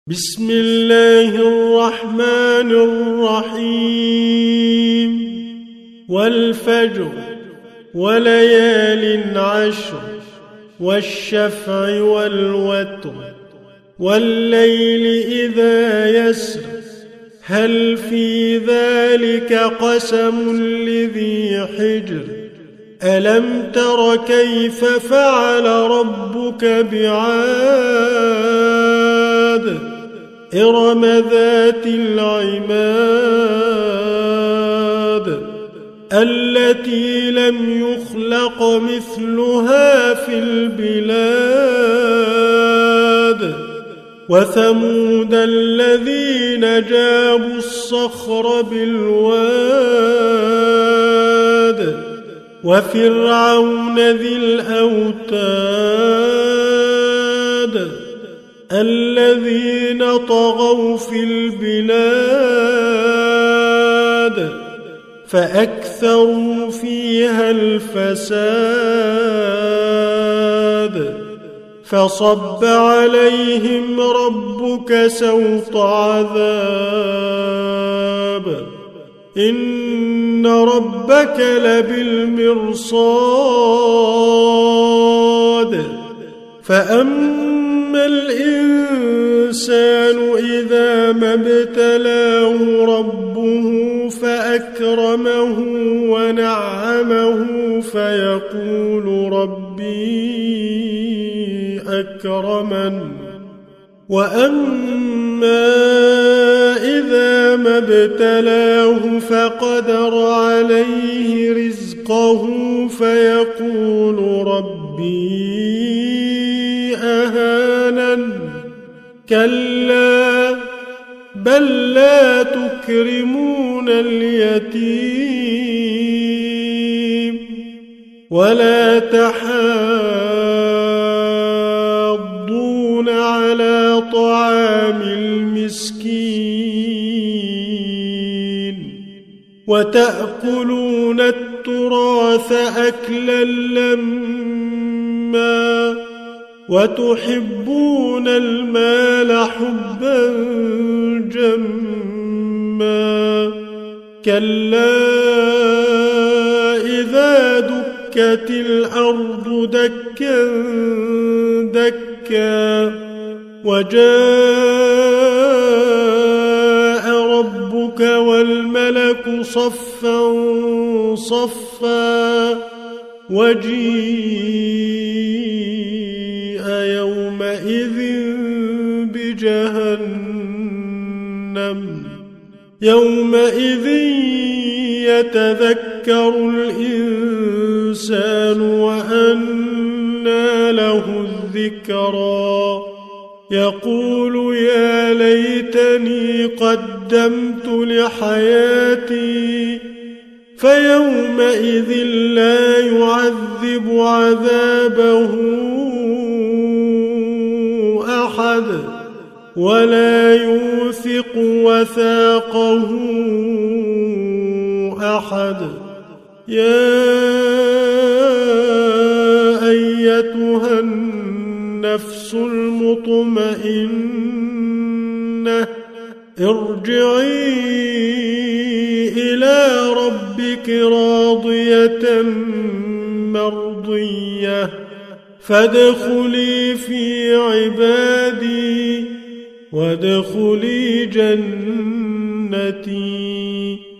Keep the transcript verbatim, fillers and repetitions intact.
بسم الله الرحمن الرحيم والفجر وليال عشر والشفع والوتر والليل إذا يسر هل في ذلك قسم لذي حجر ألم تر كيف فعل ربك بعاد إرم ذات العماد التي لم يخلق مثلها في البلاد وثمود الذين جابوا الصخر بالواد وفرعون ذي الأوتاد الذين طغوا في البلاد فأكثروا فيها الفساد فصب عليهم ربك سوط عذاب إن ربك لبالمرصاد فأما الإنسان إذا ما ابتلاه ربه فأكرمه ونعمه فيقول ربي أكرمن وأما إذا ما ابتلاه فقدر عليه رزقه فيقول ربي أهانن كلا بل لا تكرمون اليتيم ولا تحاضون على طعام المسكين وتأكلون التراث أكلا لما وتحبون المال حبا جما كلا إذا دكت الأرض دكا دكا وجاء ربك والملك صفا صفا وجيء يومئذ بجهنم يومئذ يتذكر الإنسان وأنى له الذكرى يقول يا ليتني قدمت لحياتي فيومئذ لا يعذب عذابه أحد ولا يوثق وثاقه أحد يا أيتها النفس المطمئنة ارجعي إلى ربك راضية مرضية فادخلي في عبادي وادخلي جنتي.